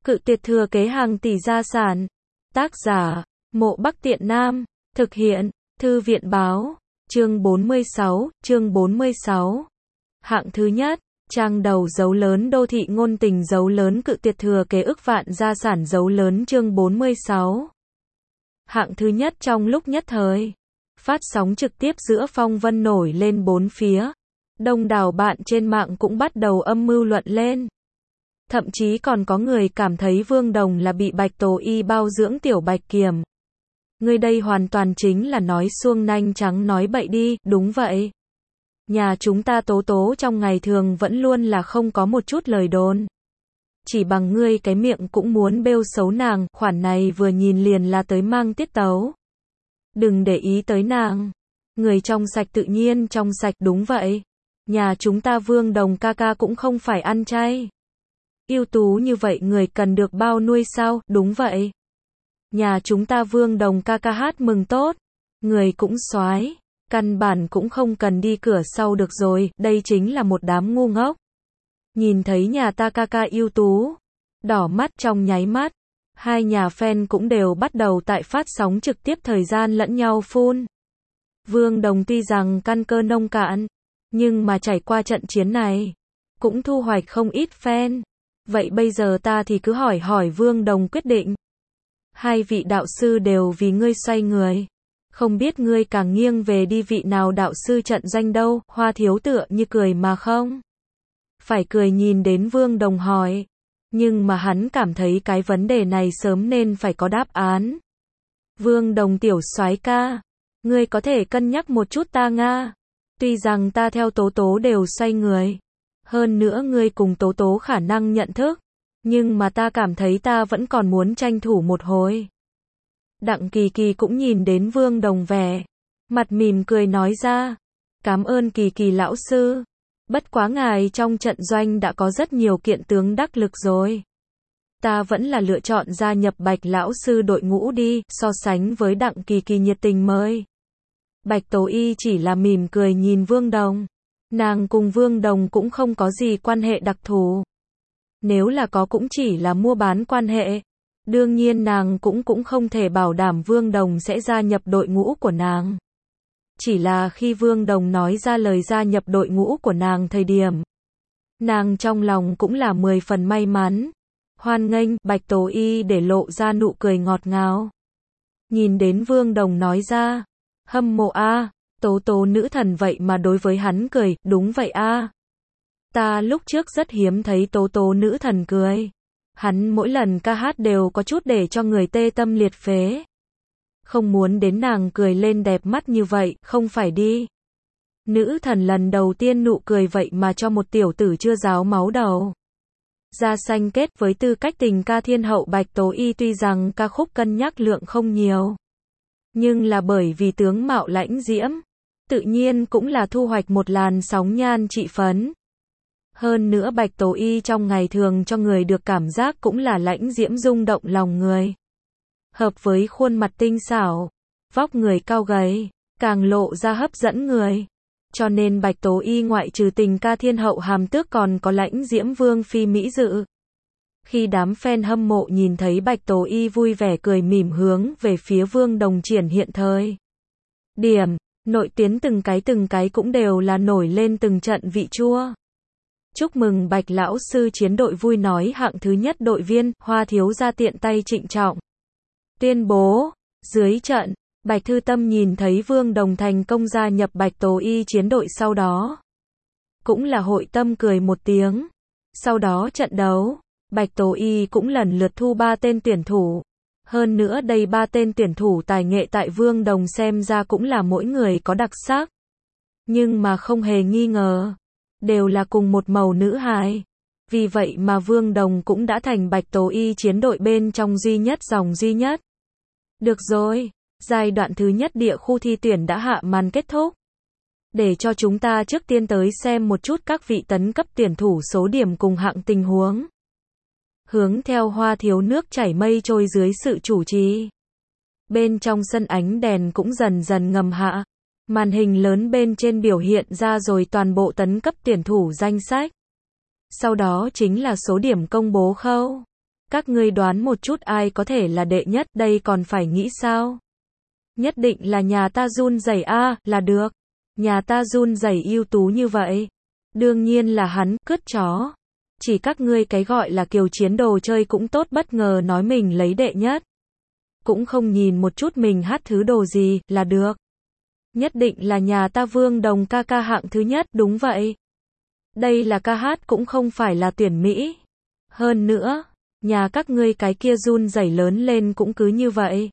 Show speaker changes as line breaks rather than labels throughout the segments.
Cự tuyệt thừa kế hàng tỷ gia sản. Tác giả, Mộ Bắc Tiện Nam. Thực hiện, Thư viện báo. Chương 46. Hạng thứ nhất. Trang đầu dấu lớn đô thị ngôn tình dấu lớn cự tuyệt thừa kế ức vạn gia sản dấu lớn chương 46. Hạng thứ nhất trong lúc nhất thời. Phát sóng trực tiếp giữa phong vân nổi lên bốn phía. Đông đảo bạn trên mạng cũng bắt đầu âm mưu luận lên. Thậm chí còn có người cảm thấy Vương Đồng là bị Bạch Tố Y bao dưỡng tiểu Bạch Kiểm. Người đây hoàn toàn chính là nói suông nanh trắng nói bậy đi, đúng vậy. Nhà chúng ta Tố Tố trong ngày thường vẫn luôn là không có một chút lời đồn. Chỉ bằng ngươi cái miệng cũng muốn bêu xấu nàng, khoản này vừa nhìn liền là tới mang tiết tấu. Đừng để ý tới nàng. Người trong sạch tự nhiên trong sạch, đúng vậy. Nhà chúng ta Vương Đồng ca ca cũng không phải ăn chay. Ưu tú như vậy người cần được bao nuôi sao, đúng vậy. Nhà chúng ta Vương Đồng ca ca hát mừng tốt. Người cũng soái, căn bản cũng không cần đi cửa sau được rồi, đây chính là một đám ngu ngốc. Nhìn thấy nhà ta ca ca ưu tú, đỏ mắt trong nháy mắt. Hai nhà fan cũng đều bắt đầu tại phát sóng trực tiếp thời gian lẫn nhau phun. Vương Đồng tuy rằng căn cơ nông cạn, nhưng mà trải qua trận chiến này, cũng thu hoạch không ít fan. Vậy bây giờ ta thì cứ hỏi hỏi Vương Đồng quyết định. Hai vị đạo sư đều vì ngươi xoay người. Không biết ngươi càng nghiêng về đi vị nào đạo sư trận doanh đâu, Hoa Thiếu tựa như cười mà không phải cười nhìn đến Vương Đồng hỏi. Nhưng mà hắn cảm thấy cái vấn đề này sớm nên phải có đáp án. Vương Đồng tiểu soái ca, ngươi có thể cân nhắc một chút ta nga. Tuy rằng ta theo Tố Tố đều xoay người. Hơn nữa ngươi cùng Tố Tố khả năng nhận thức. Nhưng mà ta cảm thấy ta vẫn còn muốn tranh thủ một hồi. Đặng Kỳ Kỳ cũng nhìn đến Vương Đồng vẻ mặt mỉm cười nói ra. Cảm ơn Kỳ Kỳ lão sư. Bất quá ngài trong trận doanh đã có rất nhiều kiện tướng đắc lực rồi. Ta vẫn là lựa chọn gia nhập Bạch lão sư đội ngũ đi, so sánh với Đặng Kỳ Kỳ nhiệt tình mời. Bạch Tố Y chỉ là mỉm cười nhìn Vương Đồng. Nàng cùng Vương Đồng cũng không có gì quan hệ đặc thù. Nếu là có cũng chỉ là mua bán quan hệ. Đương nhiên nàng cũng không thể bảo đảm Vương Đồng sẽ gia nhập đội ngũ của nàng. Chỉ là khi Vương Đồng nói ra lời gia nhập đội ngũ của nàng thời điểm, nàng trong lòng cũng là 10 phần may mắn. Hoan nghênh, Bạch Tố Y để lộ ra nụ cười ngọt ngào. Nhìn đến Vương Đồng nói ra, hâm mộ a, Tố Tố nữ thần vậy mà đối với hắn cười, đúng vậy a. Ta lúc trước rất hiếm thấy Tố Tố nữ thần cười. Hắn mỗi lần ca hát đều có chút để cho người tê tâm liệt phế. Không muốn đến nàng cười lên đẹp mắt như vậy, không phải đi. Nữ thần lần đầu tiên nụ cười vậy mà cho một tiểu tử chưa ráo máu đầu. Da xanh kết với tư cách tình ca thiên hậu Bạch Tố Y tuy rằng ca khúc cân nhắc lượng không nhiều. Nhưng là bởi vì tướng mạo lãnh diễm, tự nhiên cũng là thu hoạch một làn sóng nhan trị phấn. Hơn nữa Bạch Tố Y trong ngày thường cho người được cảm giác cũng là lãnh diễm rung động lòng người. Hợp với khuôn mặt tinh xảo, vóc người cao gầy, càng lộ ra hấp dẫn người. Cho nên Bạch Tố Y ngoại trừ tình ca thiên hậu hàm tước còn có lãnh diễm vương phi mỹ dự. Khi đám fan hâm mộ nhìn thấy Bạch Tố Y vui vẻ cười mỉm hướng về phía Vương Đồng triển hiện thời điểm, nội tuyến từng cái cũng đều là nổi lên từng trận vị chua. Chúc mừng Bạch lão sư chiến đội vui nói hạng thứ nhất đội viên, Hoa thiếu gia tiện tay trịnh trọng tuyên bố. Dưới trận, Bạch Thư Tâm nhìn thấy Vương Đồng thành công gia nhập Bạch Tố Y chiến đội sau đó. Cũng là hội tâm cười một tiếng. Sau đó trận đấu, Bạch Tố Y cũng lần lượt thu 3 tên tuyển thủ. Hơn nữa đây 3 tên tuyển thủ tài nghệ tại Vương Đồng xem ra cũng là mỗi người có đặc sắc. Nhưng mà không hề nghi ngờ, đều là cùng một màu nữ hài. Vì vậy mà Vương Đồng cũng đã thành Bạch Tố Y chiến đội bên trong duy nhất dòng duy nhất. Được rồi, giai đoạn thứ nhất địa khu thi tuyển đã hạ màn kết thúc. Để cho chúng ta trước tiên tới xem một chút các vị tấn cấp tuyển thủ số điểm cùng hạng tình huống. Hướng theo Hoa thiếu nước chảy mây trôi dưới sự chủ trì. Bên trong sân ánh đèn cũng dần dần ngầm hạ. Màn hình lớn bên trên biểu hiện ra rồi toàn bộ tấn cấp tuyển thủ danh sách. Sau đó chính là số điểm công bố khâu. Các ngươi đoán một chút ai có thể là đệ nhất, đây còn phải nghĩ sao? Nhất định là nhà ta run rẩy a, là được. Nhà ta run rẩy ưu tú như vậy. Đương nhiên là hắn, cướp chó. Chỉ các ngươi cái gọi là Kiều Chiến đồ chơi cũng tốt, bất ngờ nói mình lấy đệ nhất. Cũng không nhìn một chút mình hát thứ đồ gì, là được. Nhất định là nhà ta Vương Đồng ca ca hạng thứ nhất, đúng vậy. Đây là ca hát cũng không phải là tuyển Mỹ. Hơn nữa, nhà các ngươi cái kia run rẩy lớn lên cũng cứ như vậy.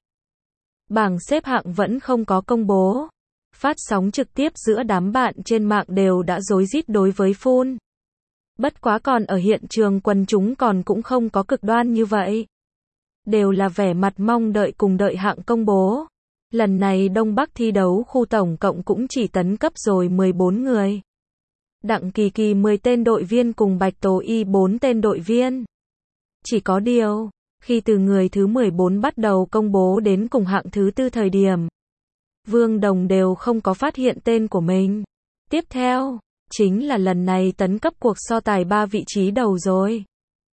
Bảng xếp hạng vẫn không có công bố. Phát sóng trực tiếp giữa đám bạn trên mạng đều đã rối rít đối với Phun. Bất quá còn ở hiện trường quần chúng còn cũng không có cực đoan như vậy. Đều là vẻ mặt mong đợi cùng đợi hạng công bố. Lần này Đông Bắc thi đấu khu tổng cộng cũng chỉ tấn cấp rồi 14 người. Đặng Kỳ Kỳ 10 tên đội viên cùng Bạch Tố Y 4 tên đội viên. Chỉ có điều, khi từ người thứ 14 bắt đầu công bố đến cùng hạng thứ 4 thời điểm, Vương Đồng đều không có phát hiện tên của mình. Tiếp theo, chính là lần này tấn cấp cuộc so tài 3 vị trí đầu rồi.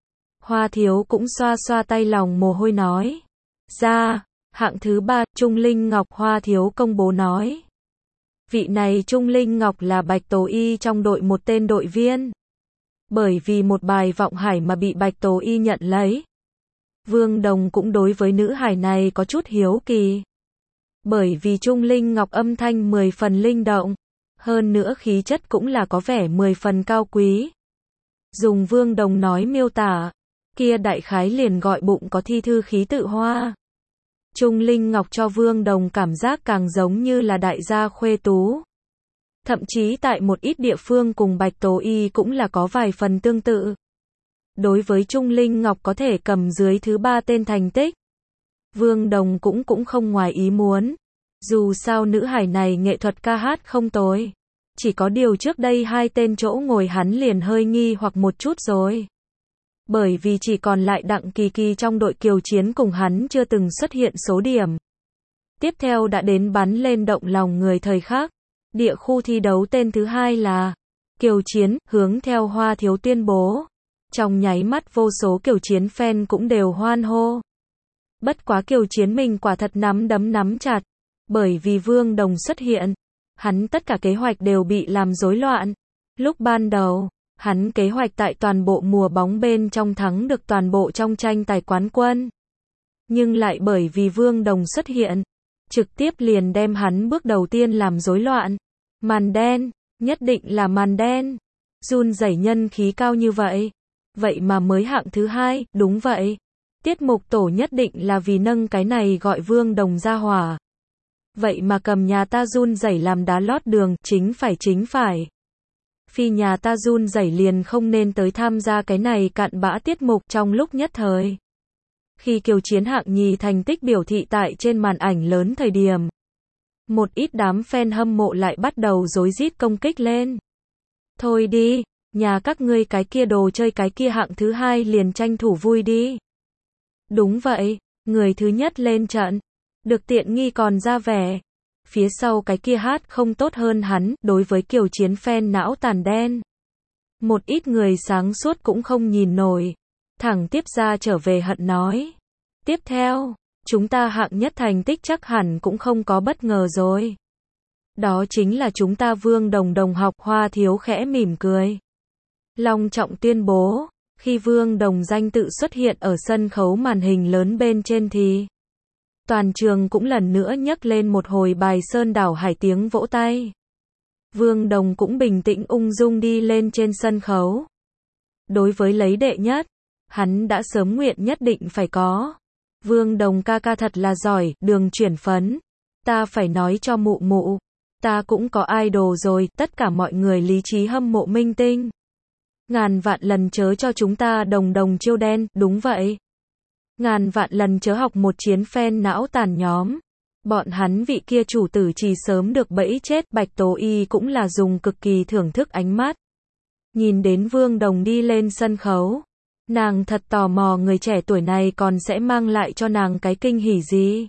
Hoa Thiếu cũng xoa xoa tay lòng mồ hôi nói. Ra, hạng thứ 3, Trung Linh Ngọc. Hoa Thiếu công bố nói. Vị này Trung Linh Ngọc là Bạch Tố Y trong đội một tên đội viên. Bởi vì một bài vọng hải mà bị Bạch Tố Y nhận lấy. Vương Đồng cũng đối với nữ hải này có chút hiếu kỳ. Bởi vì Trung Linh Ngọc âm thanh 10 phần linh động. Hơn nữa khí chất cũng là có vẻ 10 phần cao quý. Dùng Vương Đồng nói miêu tả. Kia đại khái liền gọi bụng có thi thư khí tự hoa. Trung Linh Ngọc cho Vương Đồng cảm giác càng giống như là đại gia khuê tú. Thậm chí tại một ít địa phương cùng Bạch Tố Y cũng là có vài phần tương tự. Đối với Trung Linh Ngọc có thể cầm dưới thứ 3 tên thành tích, Vương Đồng cũng không ngoài ý muốn. Dù sao nữ hải này nghệ thuật ca hát không tồi. Chỉ có điều trước đây 2 tên chỗ ngồi hắn liền hơi nghi hoặc một chút rồi. Bởi vì chỉ còn lại Đặng Kỳ Kỳ trong đội Kiều Chiến cùng hắn chưa từng xuất hiện số điểm. Tiếp theo đã đến bắn lên động lòng người thời khắc. Địa khu thi đấu tên thứ 2 là Kiều Chiến, hướng theo Hoa Thiếu tuyên bố. Trong nháy mắt vô số Kiều Chiến fan cũng đều hoan hô. Bất quá Kiều Chiến mình quả thật nắm đấm nắm chặt. Bởi vì Vương Đồng xuất hiện, hắn tất cả kế hoạch đều bị làm rối loạn. Lúc ban đầu, hắn kế hoạch tại toàn bộ mùa bóng bên trong thắng được toàn bộ trong tranh tài quán quân. Nhưng lại bởi vì Vương Đồng xuất hiện, trực tiếp liền đem hắn bước đầu tiên làm rối loạn. Màn đen, nhất định là màn đen. Run rẩy nhân khí cao như vậy. Vậy mà mới hạng thứ 2, đúng vậy. Tiết mục tổ nhất định là vì nâng cái này gọi Vương Đồng ra hỏa. Vậy mà cầm nhà ta run rẩy làm đá lót đường, chính phải. Phi nhà ta run rẩy liền không nên tới tham gia cái này cặn bã tiết mục trong lúc nhất thời. Khi Kiều Chiến hạng nhì thành tích biểu thị tại trên màn ảnh lớn thời điểm, một ít đám fan hâm mộ lại bắt đầu rối rít công kích lên. Thôi đi, nhà các ngươi cái kia đồ chơi cái kia hạng thứ 2 liền tranh thủ vui đi. Đúng vậy, người thứ nhất lên trận, được tiện nghi còn ra vẻ. Phía sau cái kia hát không tốt hơn hắn, đối với Kiều Chiến fan não tàn đen. Một ít người sáng suốt cũng không nhìn nổi. Thẳng tiếp ra trở về hận nói. Tiếp theo, chúng ta hạng nhất thành tích chắc hẳn cũng không có bất ngờ rồi. Đó chính là chúng ta Vương Đồng đồng học. Hoa Thiếu khẽ mỉm cười. Long trọng tuyên bố, khi Vương Đồng danh tự xuất hiện ở sân khấu màn hình lớn bên trên thì toàn trường cũng lần nữa nhấc lên một hồi bài sơn đảo hải tiếng vỗ tay. Vương Đồng cũng bình tĩnh ung dung đi lên trên sân khấu. Đối với lấy đệ nhất, hắn đã sớm nguyện nhất định phải có. Vương Đồng ca ca thật là giỏi, đường chuyển phấn. Ta phải nói cho mụ mụ. Ta cũng có idol rồi, tất cả mọi người lý trí hâm mộ minh tinh. Ngàn vạn lần chớ cho chúng ta đồng chiêu đen, đúng vậy. Ngàn vạn lần chớ học một chiến fan não tàn nhóm. Bọn hắn vị kia chủ tử chỉ sớm được bẫy chết. Bạch Tố Y cũng là dùng cực kỳ thưởng thức ánh mắt. Nhìn đến Vương Đồng đi lên sân khấu. Nàng thật tò mò người trẻ tuổi này còn sẽ mang lại cho nàng cái kinh hỉ gì.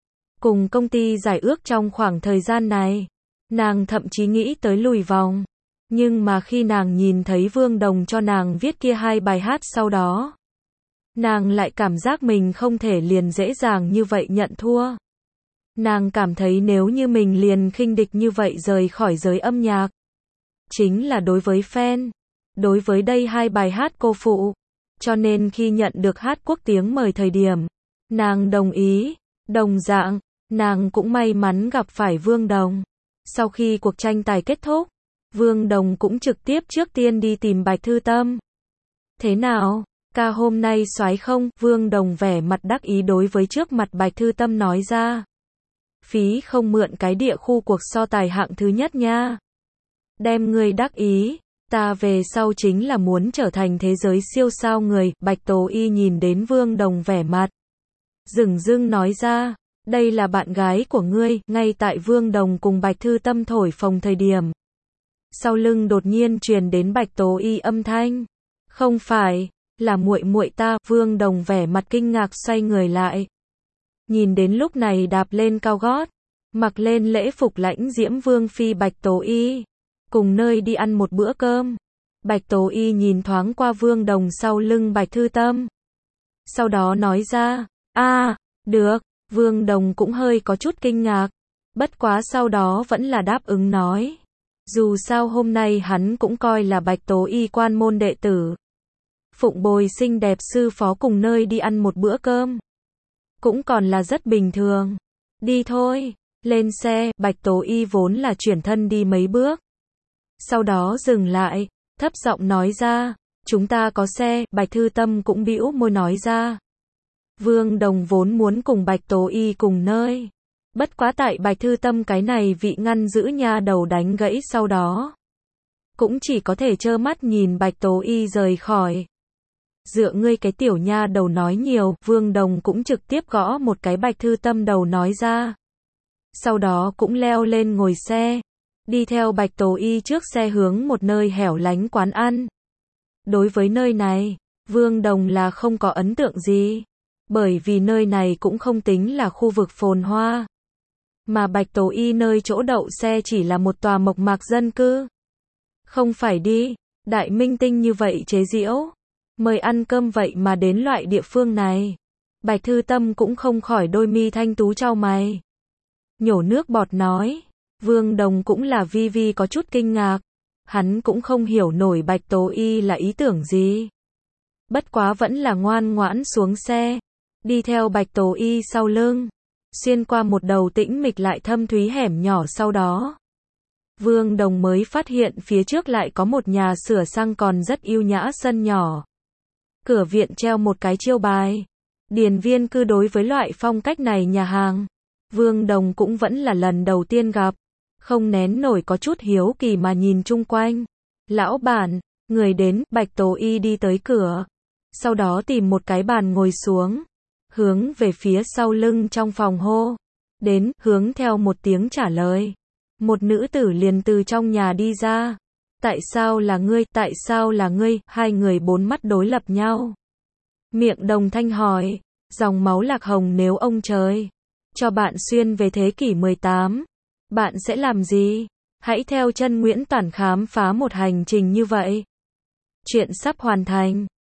Cùng công ty giải ước trong khoảng thời gian này, nàng thậm chí nghĩ tới lùi vòng. Nhưng mà khi nàng nhìn thấy Vương Đồng cho nàng viết kia 2 bài hát sau đó, Nàng lại cảm giác mình không thể liền dễ dàng như vậy nhận thua. Nàng cảm thấy nếu như mình liền khinh địch như vậy rời khỏi giới âm nhạc, chính là đối với fan, đối với đây hai bài hát cô phụ. Cho nên khi nhận được hát quốc tiếng mời thời điểm, nàng đồng ý. Đồng dạng, nàng cũng may mắn gặp phải Vương Đồng. Sau khi cuộc tranh tài kết thúc, Vương Đồng cũng trực tiếp trước tiên đi tìm Bạch Thư Tâm. Thế nào, ca hôm nay soái không? Vương Đồng vẻ mặt đắc ý đối với trước mặt Bạch Thư Tâm nói ra. Phí không mượn cái địa khu cuộc so tài hạng thứ nhất nha. Đem ngươi đắc ý, ta về sau chính là muốn trở thành thế giới siêu sao người. Bạch Tố Y nhìn đến Vương Đồng vẻ mặt dửng dưng nói ra, đây là bạn gái của ngươi. Ngay tại Vương Đồng cùng Bạch Thư Tâm thổi phồng thời điểm, sau lưng đột nhiên truyền đến Bạch Tố Y âm thanh, không phải, là muội muội ta. Vương Đồng vẻ mặt kinh ngạc xoay người lại, nhìn đến lúc này đạp lên cao gót, mặc lên lễ phục lãnh diễm vương phi Bạch Tố Y, cùng nơi đi ăn một bữa cơm. Bạch Tố Y nhìn thoáng qua Vương Đồng sau lưng Bạch Thư Tâm, sau đó nói ra, được. Vương Đồng cũng hơi có chút kinh ngạc, bất quá sau đó vẫn là đáp ứng nói. Dù sao hôm nay hắn cũng coi là Bạch Tố Y quan môn đệ tử, phụng bồi xinh đẹp sư phó cùng nơi đi ăn một bữa cơm, cũng còn là rất bình thường. Đi thôi. Lên xe. Bạch Tố Y vốn là chuyển thân đi mấy bước, sau đó dừng lại, thấp giọng nói ra, chúng ta có xe. Bạch Thư Tâm cũng bĩu môi nói ra. Vương Đồng vốn muốn cùng Bạch Tố Y cùng nơi, bất quá tại Bạch Thư Tâm cái này vị ngăn giữ nha đầu đánh gãy sau đó, cũng chỉ có thể trơ mắt nhìn Bạch Tố Y rời khỏi. Dựa ngươi cái tiểu nha đầu nói nhiều. Vương Đồng cũng trực tiếp gõ một cái Bạch Thư Tâm đầu nói ra. Sau đó cũng leo lên ngồi xe, đi theo Bạch Tố Y trước xe hướng một nơi hẻo lánh quán ăn. Đối với nơi này, Vương Đồng là không có ấn tượng gì, bởi vì nơi này cũng không tính là khu vực phồn hoa, mà Bạch Tố Y nơi chỗ đậu xe chỉ là một tòa mộc mạc dân cư. Không phải đi, đại minh tinh như vậy chế giễu, mời ăn cơm vậy mà đến loại địa phương này. Bạch Thư Tâm cũng không khỏi đôi mi thanh tú chau mày, nhổ nước bọt nói. Vương Đồng cũng là vi có chút kinh ngạc, hắn cũng không hiểu nổi Bạch Tố Y là ý tưởng gì. Bất quá vẫn là ngoan ngoãn xuống xe, đi theo Bạch Tố Y sau lưng, xuyên qua một đầu tĩnh mịch lại thâm thúy hẻm nhỏ. Sau đó, Vương Đồng mới phát hiện phía trước lại có một nhà sửa sang còn rất yêu nhã sân nhỏ. Cửa viện treo một cái chiêu bài, điền viên cư. Đối với loại phong cách này nhà hàng, Vương Đồng cũng vẫn là lần đầu tiên gặp, không nén nổi có chút hiếu kỳ mà nhìn chung quanh. Lão bản, người đến. Bạch Tố Y đi tới cửa, sau đó tìm một cái bàn ngồi xuống, hướng về phía sau lưng trong phòng hô. Đến. Hướng theo một tiếng trả lời, một nữ tử liền từ trong nhà đi ra. Tại sao là ngươi? Tại sao là ngươi? Hai người bốn mắt đối lập nhau, miệng đồng thanh hỏi. Dòng máu lạc hồng, nếu ông trời cho bạn xuyên về thế kỷ 18, bạn sẽ làm gì? Hãy theo chân Nguyễn Toản khám phá một hành trình như vậy. Chuyện sắp hoàn thành.